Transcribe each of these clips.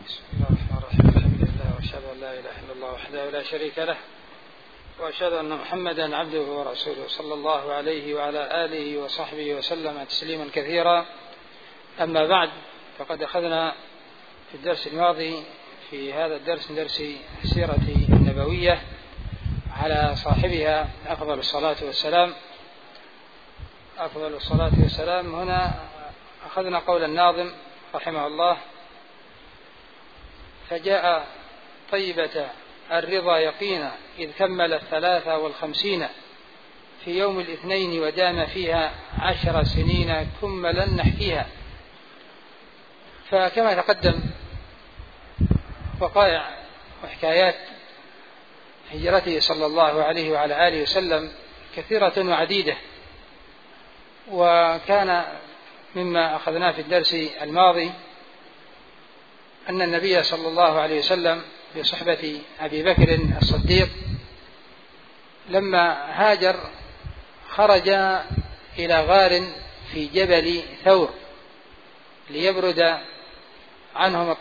بسم الله الرحمن الرحيم. الحمد لله وأشهد أن لا إله إلا الله وحده لا شريك له، وأشهد أن محمدا عبده ورسوله صلى الله عليه وعلى آله وصحبه وسلم تسليما كثيرا. أما بعد، فقد أخذنا في الدرس الماضي في هذا الدرس من درس السيرة النبوية على صاحبها أفضل الصلاة والسلام. هنا أخذنا قول الناظم رحمه الله: فجاء طيبة الرضا يقينا إذ كمل 53 في يوم الاثنين ودام فيها 10 سنين كملا نحكيها. فكما تقدم وقائع وحكايات هجرته صلى الله عليه وعلى آله وسلم كثيرة وعديدة، وكان مما أخذناه في الدرس الماضي أن النبي صلى الله عليه وسلم في صحبة أبي بكر الصديق لما هاجر خرج إلى غار في جبل ثور ليبرد عنهما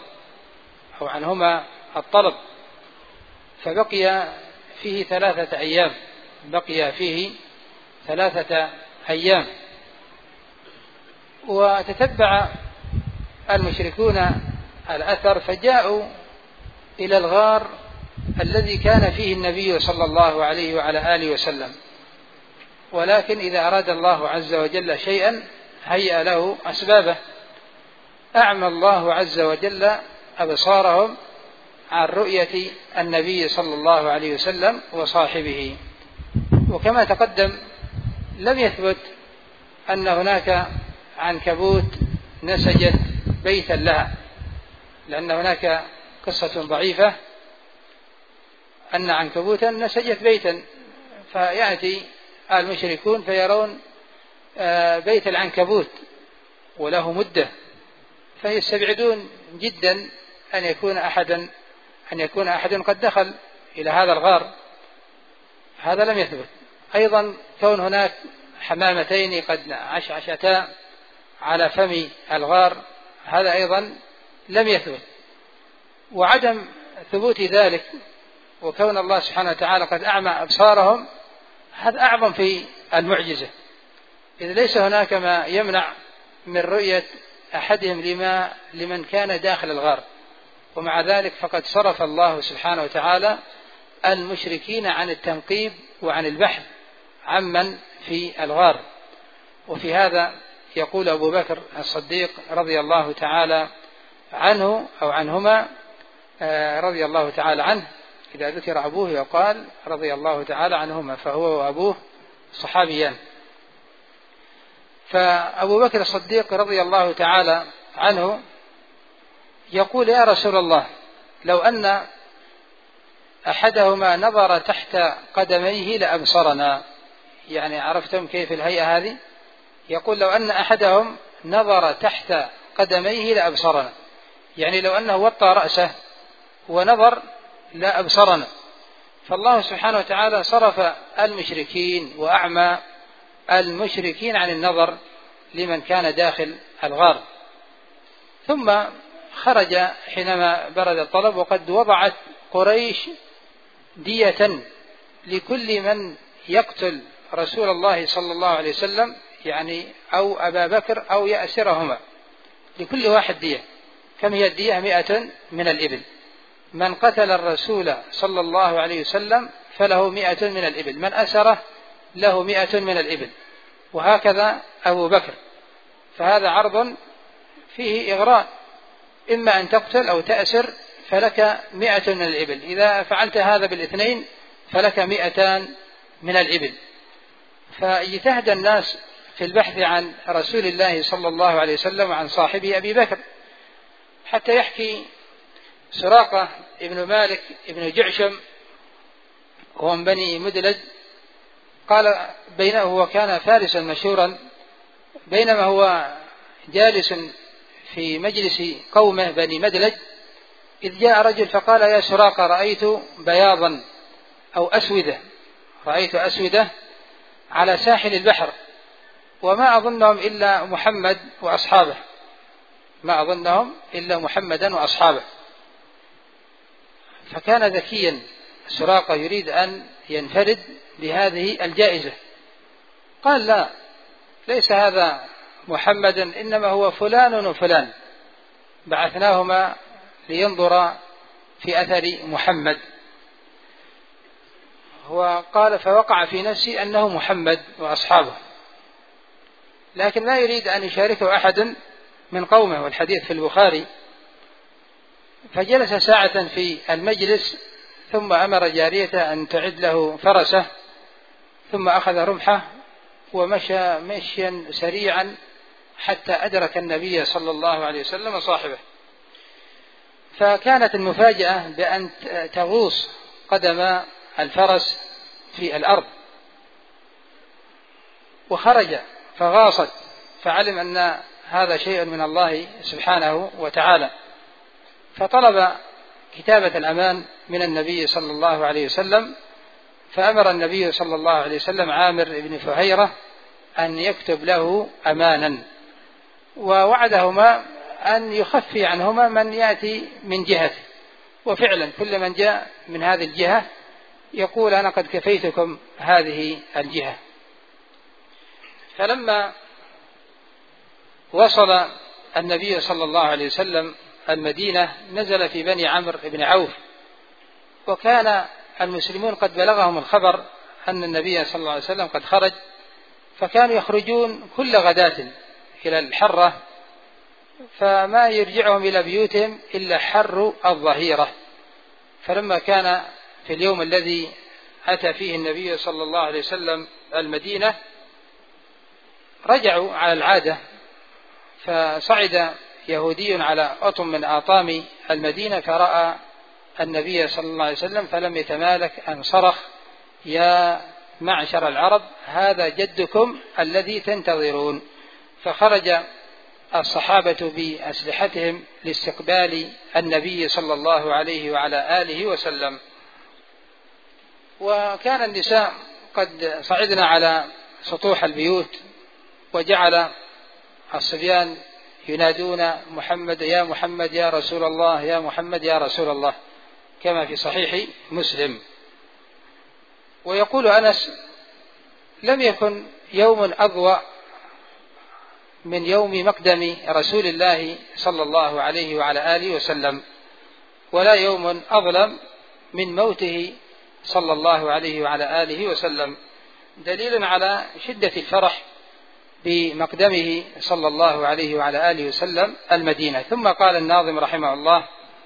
الطلب، فبقي فيه 3 أيام. وتتبع المشركون الأثر فجاءوا إلى الغار الذي كان فيه النبي صلى الله عليه وعلى آله وسلم، ولكن إذا أراد الله عز وجل شيئا هيأ له أسبابه. أعمى الله عز وجل أبصارهم عن رؤية النبي صلى الله عليه وسلم وصاحبه. وكما تقدم لم يثبت أن هناك عنكبوت نسجت بيتا لها، لأن هناك قصة ضعيفة أن عنكبوتا نسجت بيتا، فيأتي المشركون فيرون بيت العنكبوت وله مدة، فيستبعدون جدا أن يكون أحد قد دخل إلى هذا الغار. هذا لم يثبت. أيضا كون هناك حمامتين قد عشعشتا على فم الغار، هذا أيضا لم يثبت. وعدم ثبوت ذلك وكون الله سبحانه وتعالى قد أعمى أبصارهم هذا أعظم في المعجزة، إذ ليس هناك ما يمنع من رؤية أحدهم لمن كان داخل الغار، ومع ذلك فقد صرف الله سبحانه وتعالى المشركين عن التنقيب وعن البحث عمن في الغار. وفي هذا يقول أبو بكر الصديق رضي الله تعالى عنه أو عنهما رضي الله تعالى عنه، إذا ذكر أبوه يقال رضي الله تعالى عنهما، فهو وأبوه صحابيان. فأبو بكر الصديق رضي الله تعالى عنه يقول: يا رسول الله، لو أن أحدهما نظر تحت قدميه لأبصرنا. يعني عرفتم كيف الهيئة هذه؟ يقول: لو أن أحدهم نظر تحت قدميه لأبصرنا، يعني لو أنه وطى رأسه ونظر لأبصرنا. فالله سبحانه وتعالى صرف المشركين وأعمى المشركين عن النظر لمن كان داخل الغار. ثم خرج حينما برد الطلب، وقد وضعت قريش دية لكل من يقتل رسول الله صلى الله عليه وسلم، يعني أو أبا بكر أو يأسرهما، لكل واحد دية. كم هي الدية؟ 100 من الإبل. من قتل الرسول صلى الله عليه وسلم فله 100 من الإبل، من أسره له 100 من الإبل، وهكذا أبو بكر. فهذا عرض فيه إغراء، إما أن تقتل أو تأسر فلك 100 من الإبل، إذا فعلت هذا بالاثنين فلك 200 من الإبل. فاجتهد الناس في البحث عن رسول الله صلى الله عليه وسلم وعن صاحبه أبي بكر، حتى يحكي سراقة ابن مالك ابن جعشم وهو من بني مدلج، قال بينه وكان فارسا مشهورا، بينما هو جالس في مجلس قومه بني مدلج إذ جاء رجل فقال: يا سراقة، رأيت بياضا أو أسودة على ساحل البحر، وما أظنهم إلا محمد وأصحابه، ما أظنهم إلا محمدا وأصحابه. فكان ذكيا سراقة يريد أن ينفرد بهذه الجائزة، قال لا، ليس هذا محمدا، إنما هو فلان وفلان، بعثناهما لينظر في أثر محمد. وقال فوقع في نفسي أنه محمد وأصحابه، لكن لا يريد أن يشاركه أحد من قومه، والحديث في البخاري. فجلس ساعة في المجلس، ثم أمر جاريته أن تعد له فرسه، ثم أخذ رمحه ومشى مشيا سريعا حتى أدرك النبي صلى الله عليه وسلم وصاحبه. فكانت المفاجأة بأن تغوص قدم الفرس في الأرض، وخرج فغاصت، فعلم أن هذا شيء من الله سبحانه وتعالى، فطلب كتابة الأمان من النبي صلى الله عليه وسلم. فأمر النبي صلى الله عليه وسلم عامر بن فهيرة أن يكتب له أمانا، ووعدهما أن يخفي عنهما من يأتي من جهته. وفعلا كل من جاء من هذه الجهة يقول أنا قد كفيتكم هذه الجهة. فلما وصل النبي صلى الله عليه وسلم المدينة نزل في بني عمرو بن عوف، وكان المسلمون قد بلغهم الخبر أن النبي صلى الله عليه وسلم قد خرج، فكانوا يخرجون كل غداة إلى الحرة، فما يرجعهم إلى بيوتهم إلا حر الظهيرة. فلما كان في اليوم الذي أتى فيه النبي صلى الله عليه وسلم المدينة رجعوا على العادة، فصعد يهودي على أطم من آطام المدينة فرأى النبي صلى الله عليه وسلم، فلم يتمالك أن صرخ يا معشر العرب هذا جدكم الذي تنتظرون. فخرج الصحابة بأسلحتهم لاستقبال النبي صلى الله عليه وعلى آله وسلم. وكان النساء قد صعدنا على سطوح البيوت، وجعل الصبيان ينادون محمد يا محمد يا رسول الله يا محمد يا رسول الله، كما في صحيح مسلم. ويقول أنس لم يكن يوم أضوأ من يوم مقدم رسول الله صلى الله عليه وعلى آله وسلم، ولا يوم أظلم من موته صلى الله عليه وعلى آله وسلم، دليل على شدة الفرح بمقدمه صلى الله عليه وعلى آله وسلم المدينة. ثم قال الناظم رحمه الله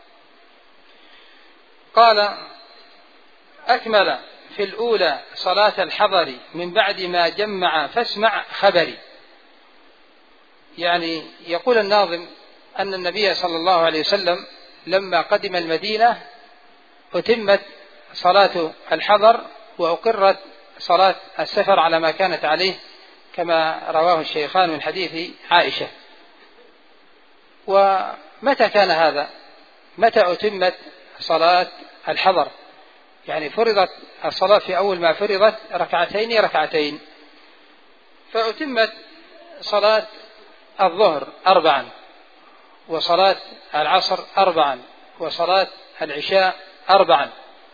قال أكمل في الأولى صلاة الحضر من بعد ما جمع فاسمع خبري. يعني يقول الناظم أن النبي صلى الله عليه وسلم لما قدم المدينة أتمت صلاة الحضر وأقرت صلاة السفر على ما كانت عليه، كما رواه الشيخان من حديث عائشة. ومتى كان هذا؟ متى أتمت صلاة الحضر؟ يعني فرضت الصلاة في أول ما فرضت ركعتين، فأتمت صلاة الظهر 4، وصلاة العصر 4، وصلاة العشاء 4.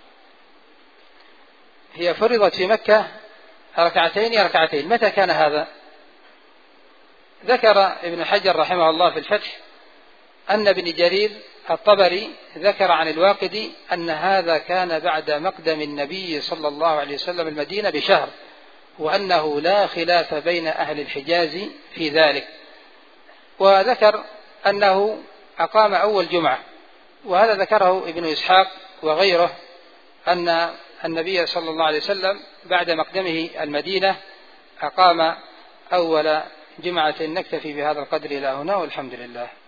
هي فرضت في مكة ركعتين. متى كان هذا؟ ذكر ابن حجر رحمه الله في الفتح أن ابن جرير الطبري ذكر عن الواقدي أن هذا كان بعد مقدم النبي صلى الله عليه وسلم المدينة بشهر، وأنه لا خلاف بين أهل الحجاز في ذلك. وذكر أنه أقام أول جمعة، وهذا ذكره ابن إسحاق وغيره أن النبي صلى الله عليه وسلم بعد مقدمه المدينة أقام أول جمعة. نكتفي بهذا القدر إلى هنا، والحمد لله.